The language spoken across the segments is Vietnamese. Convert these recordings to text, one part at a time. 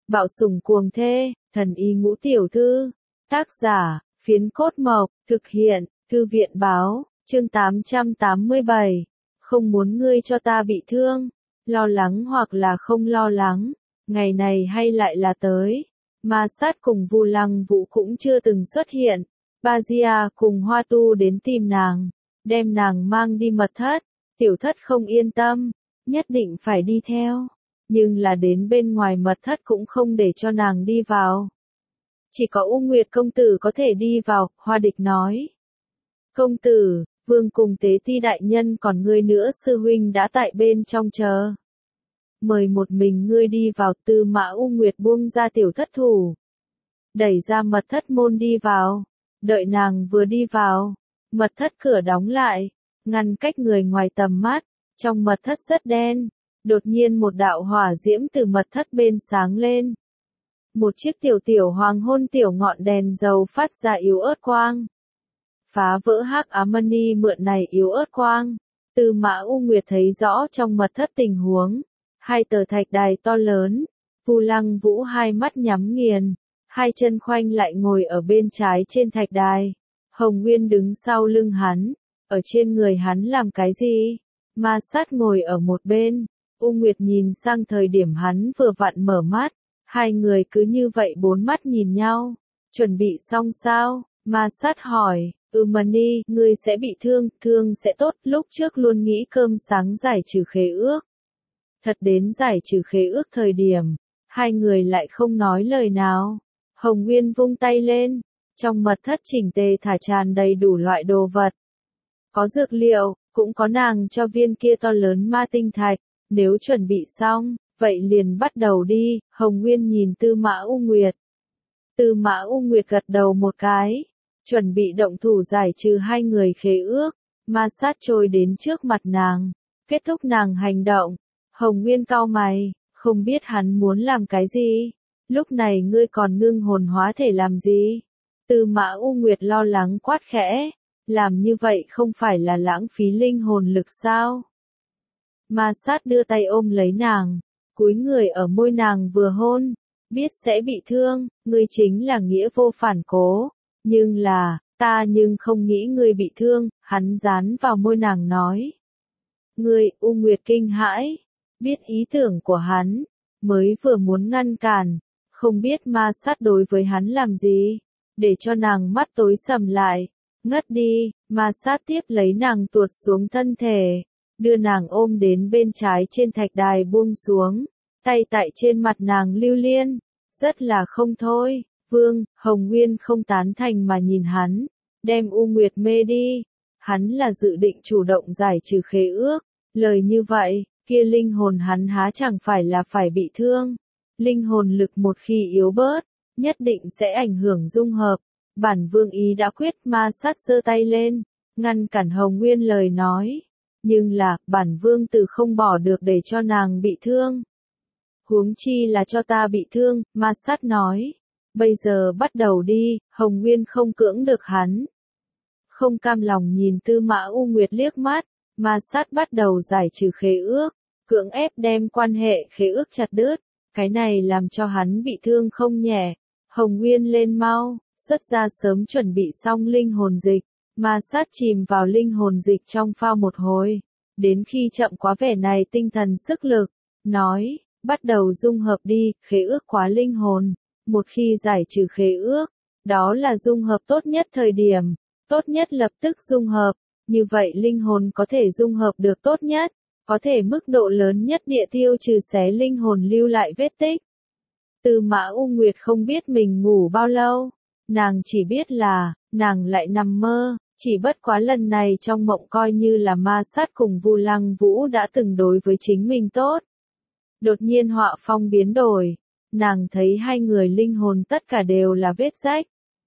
Bạo sủng cuồng thê, thần y ngũ tiểu thư. Tác giả, Phiến Cốt Mộc, thực hiện, Thư viện báo, chương 887. Không muốn ngươi cho ta bị thương, lo lắng hoặc là không lo lắng, ngày này hay lại là tới. Ma Sát cùng Vu Lăng Vũ cũng chưa từng xuất hiện. Bajia cùng Hoa Tu đến tìm nàng, đem nàng mang đi mật thất. Tiểu thất không yên tâm, nhất định phải đi theo. Nhưng là đến bên ngoài mật thất cũng không để cho nàng đi vào. Chỉ có U Nguyệt công tử có thể đi vào, Hoa Địch nói. Công tử, vương cùng tế ti đại nhân còn ngươi nữa sư huynh đã tại bên trong chờ. Mời một mình ngươi đi vào. Tư Mã U Nguyệt buông ra tiểu thất thủ. Đẩy ra mật thất môn đi vào. Đợi nàng vừa đi vào, mật thất cửa đóng lại, ngăn cách người ngoài tầm mắt. Trong mật thất rất đen. Đột nhiên một đạo hỏa diễm từ mật thất bên sáng lên. Một chiếc tiểu hoàng hôn tiểu ngọn đèn dầu phát ra yếu ớt quang. Phá vỡ hắc ám mani mượn này yếu ớt quang. Tư Mã U Nguyệt thấy rõ trong mật thất tình huống. Hai tờ thạch đài to lớn. Vu Lăng Vũ hai mắt nhắm nghiền. Hai chân khoanh lại ngồi ở bên trái trên thạch đài. Hồng Nguyên đứng sau lưng hắn. Ở trên người hắn làm cái gì? Ma Sát ngồi ở một bên. U Nguyệt nhìn sang thời điểm hắn vừa vặn mở mắt. Hai người cứ như vậy bốn mắt nhìn nhau. Chuẩn bị xong sao? Ma Sát hỏi. Mani, ngươi sẽ bị thương sẽ tốt. Lúc trước luôn nghĩ cơm sáng giải trừ khế ước. Thật đến giải trừ khế ước thời điểm, hai người lại không nói lời nào. Hồng Nguyên vung tay lên. Trong mật thất chỉnh tề thả tràn đầy đủ loại đồ vật. Có dược liệu, cũng có nàng cho viên kia to lớn ma tinh thạch. Nếu chuẩn bị xong, vậy liền bắt đầu đi. Hồng Nguyên nhìn Tư Mã U Nguyệt. Tư Mã U Nguyệt gật đầu một cái. Chuẩn bị động thủ giải trừ hai người khế ước. Ma Sát trôi đến trước mặt nàng. Kết thúc nàng hành động. Hồng Nguyên cau mày. Không biết hắn muốn làm cái gì. Lúc này ngươi còn ngưng hồn hóa thể làm gì? Tư Mã U Nguyệt lo lắng quát khẽ. Làm như vậy không phải là lãng phí linh hồn lực sao? Ma Sát đưa tay ôm lấy nàng. Cúi người ở môi nàng vừa hôn. Biết sẽ bị thương, ngươi chính là nghĩa vô phản cố. Nhưng là, ta nhưng không nghĩ ngươi bị thương. Hắn dán vào môi nàng nói. Ngươi, U Nguyệt kinh hãi. Biết ý tưởng của hắn. Mới vừa muốn ngăn cản. Không biết Ma Sát đối với hắn làm gì. Để cho nàng mắt tối sầm lại. Ngất đi. Ma Sát tiếp lấy nàng tuột xuống thân thể. Đưa nàng ôm đến bên trái trên thạch đài buông xuống. Tay tại trên mặt nàng lưu liên. Rất là không thôi. Vương, Hồng Nguyên không tán thành mà nhìn hắn. Đem U Nguyệt mê đi. Hắn là dự định chủ động giải trừ khế ước. Lời như vậy, kia linh hồn hắn há chẳng phải là phải bị thương. Linh hồn lực một khi yếu bớt, nhất định sẽ ảnh hưởng dung hợp. Bản vương ý đã quyết. Ma Sát giơ tay lên, ngăn cản Hồng Nguyên lời nói. Nhưng là, bản vương từ không bỏ được để cho nàng bị thương. Huống chi là cho ta bị thương, Ma Sát nói. Bây giờ bắt đầu đi. Hồng Nguyên không cưỡng được hắn. Không cam lòng nhìn Tư Mã U Nguyệt liếc mắt. Ma Sát bắt đầu giải trừ khế ước. Cưỡng ép đem quan hệ khế ước chặt đứt. Cái này làm cho hắn bị thương không nhẹ. Hồng Nguyên lên mau, xuất ra sớm chuẩn bị xong linh hồn dịch. Ma Sát chìm vào linh hồn dịch trong phao một hồi. Đến khi chậm quá vẻ này tinh thần sức lực. Nói, bắt đầu dung hợp đi, khế ước quá linh hồn. Một khi giải trừ khế ước, đó là dung hợp tốt nhất thời điểm. Tốt nhất lập tức dung hợp. Như vậy linh hồn có thể dung hợp được tốt nhất. Có thể mức độ lớn nhất địa tiêu trừ xé linh hồn lưu lại vết tích. Tư Mã U Nguyệt không biết mình ngủ bao lâu. Nàng chỉ biết là, nàng lại nằm mơ. Chỉ bất quá lần này trong mộng coi như là Ma Sát cùng Vu Lăng Vũ đã từng đối với chính mình tốt. Đột nhiên họa phong biến đổi. Nàng thấy hai người linh hồn tất cả đều là vết rách.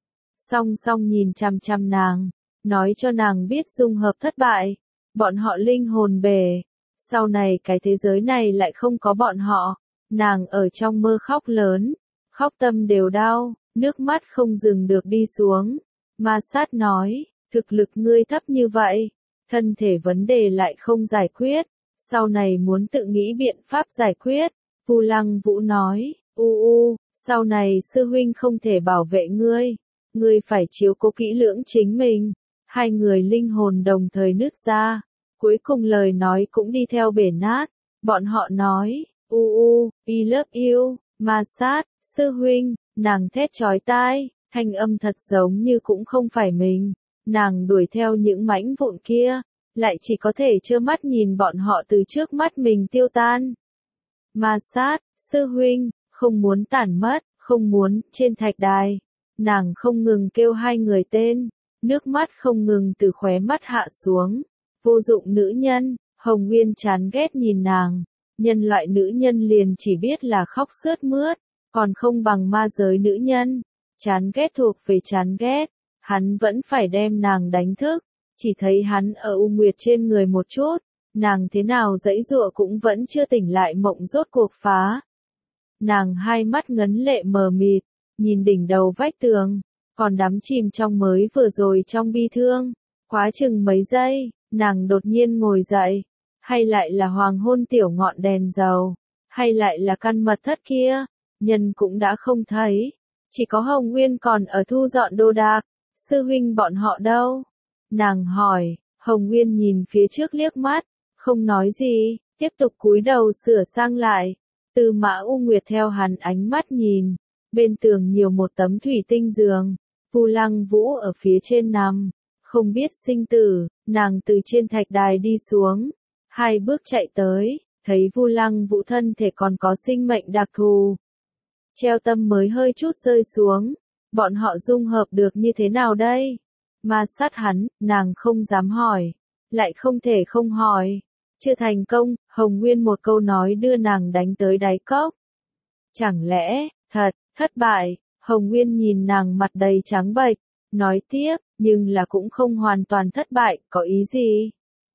Song song nhìn chằm chằm nàng. Nói cho nàng biết dung hợp thất bại. Bọn họ linh hồn bể. Sau này cái thế giới này lại không có bọn họ. Nàng ở trong mơ khóc lớn. Khóc tâm đều đau. Nước mắt không dừng được đi xuống. Ma Sát nói. Thực lực ngươi thấp như vậy. Thân thể vấn đề lại không giải quyết. Sau này muốn tự nghĩ biện pháp giải quyết. Vu Lăng Vũ nói. Sau này sư huynh không thể bảo vệ ngươi. Ngươi phải chiếu cố kỹ lưỡng chính mình. Hai người linh hồn đồng thời nứt ra. Cuối cùng lời nói cũng đi theo bể nát. Bọn họ nói, I love you, ma sát, sư huynh, nàng thét chói tai, thanh âm thật giống như cũng không phải mình. Nàng đuổi theo những mảnh vụn kia, lại chỉ có thể trơ mắt nhìn bọn họ từ trước mắt mình tiêu tan. Ma sát, sư huynh, không muốn tản mất, không muốn, trên thạch đài. Nàng không ngừng kêu hai người tên, nước mắt không ngừng từ khóe mắt hạ xuống. Vô dụng nữ nhân, Hồng Nguyên chán ghét nhìn nàng. Nhân loại nữ nhân liền chỉ biết là khóc sướt mướt, còn không bằng ma giới nữ nhân. Chán ghét thuộc về chán ghét, hắn vẫn phải đem nàng đánh thức. Chỉ thấy hắn ở U Nguyệt trên người một chút, nàng thế nào giãy giụa cũng vẫn chưa tỉnh lại, mộng rốt cuộc phá. Nàng hai mắt ngấn lệ mờ mịt, nhìn đỉnh đầu vách tường, còn đắm chìm trong mới vừa rồi trong bi thương. Quá chừng mấy giây, nàng đột nhiên ngồi dậy. Hay lại là hoàng hôn tiểu ngọn đèn dầu, hay lại là căn mật thất kia, nhân cũng đã không thấy. Chỉ có Hồng Nguyên còn ở thu dọn đồ đạc. Sư huynh bọn họ đâu? Nàng hỏi. Hồng Nguyên nhìn phía trước liếc mắt, không nói gì, tiếp tục cúi đầu sửa sang lại. Tư Mã U Nguyệt theo hắn ánh mắt nhìn, bên tường nhiều một tấm thủy tinh giường, Vu Lăng Vũ ở phía trên nằm, không biết sinh tử. Nàng từ trên thạch đài đi xuống, hai bước chạy tới, thấy Vu Lăng Vũ thân thể còn có sinh mệnh đặc thù. Treo tâm mới hơi chút rơi xuống, bọn họ dung hợp được như thế nào đây? Ma sát hắn, nàng không dám hỏi, lại không thể không hỏi. Chưa thành công, Hồng Nguyên một câu nói đưa nàng đánh tới đáy cốc. Chẳng lẽ, thật, thất bại? Hồng Nguyên nhìn nàng mặt đầy trắng bệch, nói tiếp, nhưng là cũng không hoàn toàn thất bại, có ý gì?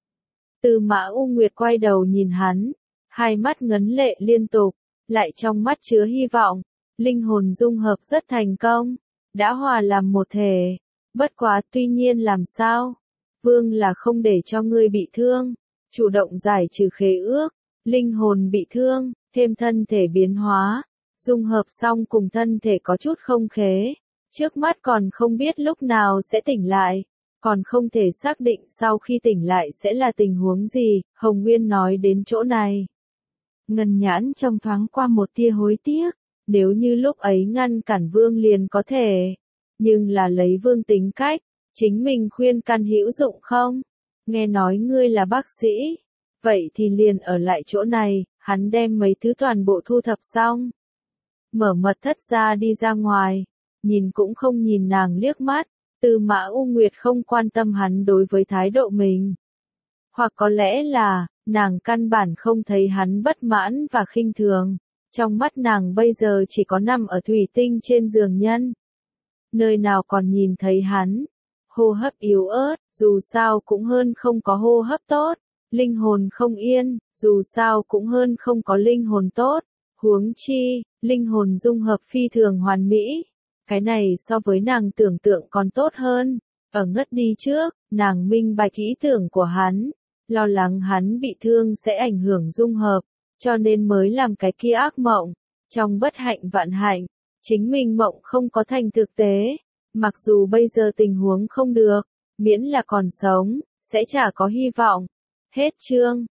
Tư Mã U Nguyệt quay đầu nhìn hắn, hai mắt ngấn lệ liên tục, lại trong mắt chứa hy vọng. Linh hồn dung hợp rất thành công, đã hòa làm một thể. Bất quá, tuy nhiên làm sao? Vương là không để cho ngươi bị thương, chủ động giải trừ khế ước, linh hồn bị thương, thêm thân thể biến hóa, dung hợp xong cùng thân thể có chút không khế. Trước mắt còn không biết lúc nào sẽ tỉnh lại, còn không thể xác định sau khi tỉnh lại sẽ là tình huống gì. Hồng Nguyên nói đến chỗ này, ngân nhãn trong thoáng qua một tia hối tiếc. Nếu như lúc ấy ngăn cản Vương liền có thể, nhưng là lấy Vương tính cách, chính mình khuyên can hữu dụng không? Nghe nói ngươi là bác sĩ, vậy thì liền ở lại chỗ này. Hắn đem mấy thứ toàn bộ thu thập xong, mở mật thất ra đi ra ngoài, nhìn cũng không nhìn nàng liếc mắt. Tư Mã U Nguyệt không quan tâm hắn đối với thái độ mình, hoặc có lẽ là nàng căn bản không thấy hắn bất mãn và khinh thường. Trong mắt nàng bây giờ chỉ có nằm ở thủy tinh trên giường nhân, nơi nào còn nhìn thấy hắn. Hô hấp yếu ớt, dù sao cũng hơn không có hô hấp tốt. Linh hồn không yên, dù sao cũng hơn không có linh hồn tốt. Huống chi, linh hồn dung hợp phi thường hoàn mỹ. Cái này so với nàng tưởng tượng còn tốt hơn. Ở ngất đi trước, nàng minh bạch ý tưởng của hắn, lo lắng hắn bị thương sẽ ảnh hưởng dung hợp, cho nên mới làm cái kia ác mộng. Trong bất hạnh vạn hạnh, chính mình mộng không có thành thực tế. Mặc dù bây giờ tình huống không được, miễn là còn sống, sẽ chả có hy vọng. Hết chương.